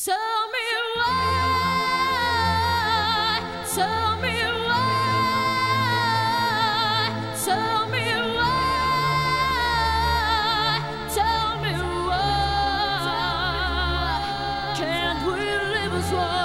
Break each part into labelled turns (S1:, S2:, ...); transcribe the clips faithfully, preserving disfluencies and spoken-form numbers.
S1: Tell me why, tell me why, tell me why, tell me why, can't we live as one?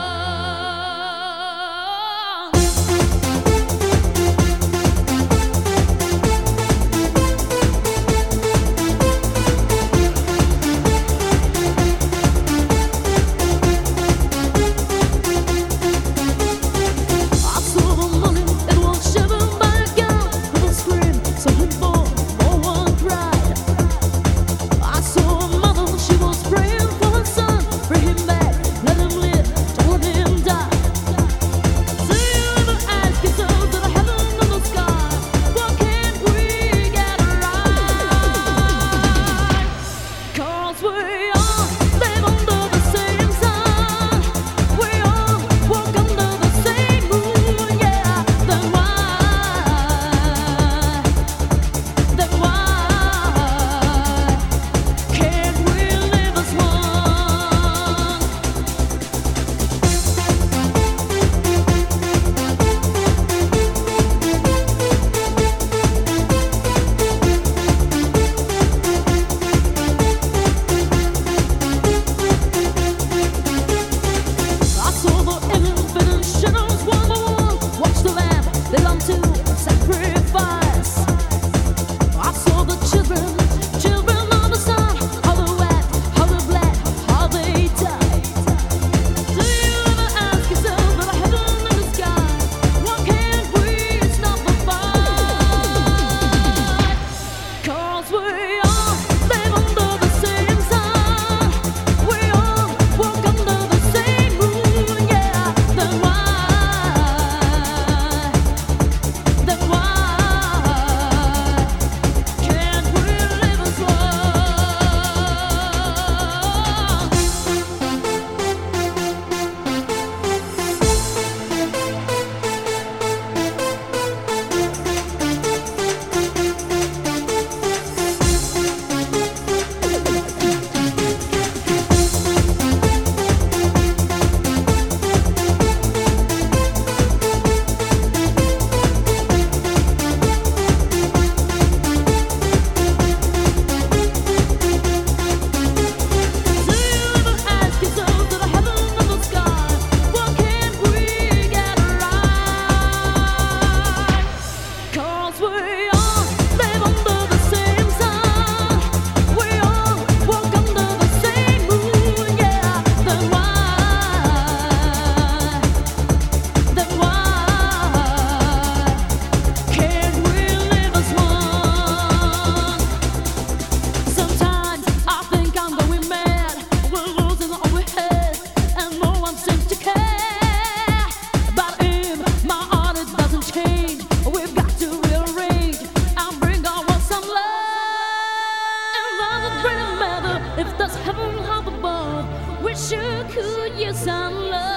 S2: If there's heaven up above, we sure could use some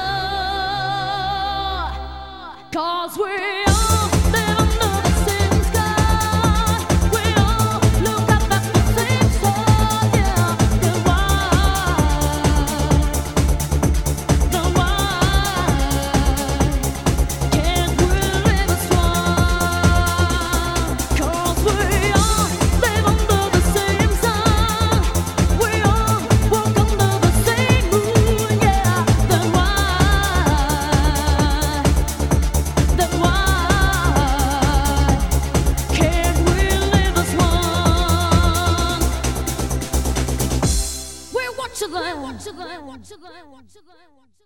S2: love. Cause we all live under the same sky. We all look up at the same star. Yeah, then why, then why can't we live as one? Cause we all live under the same sun. We all walk under the same moon. Yeah, then why, then why can't we live as one? We watch the land, watch the land, watch the land, watch the land.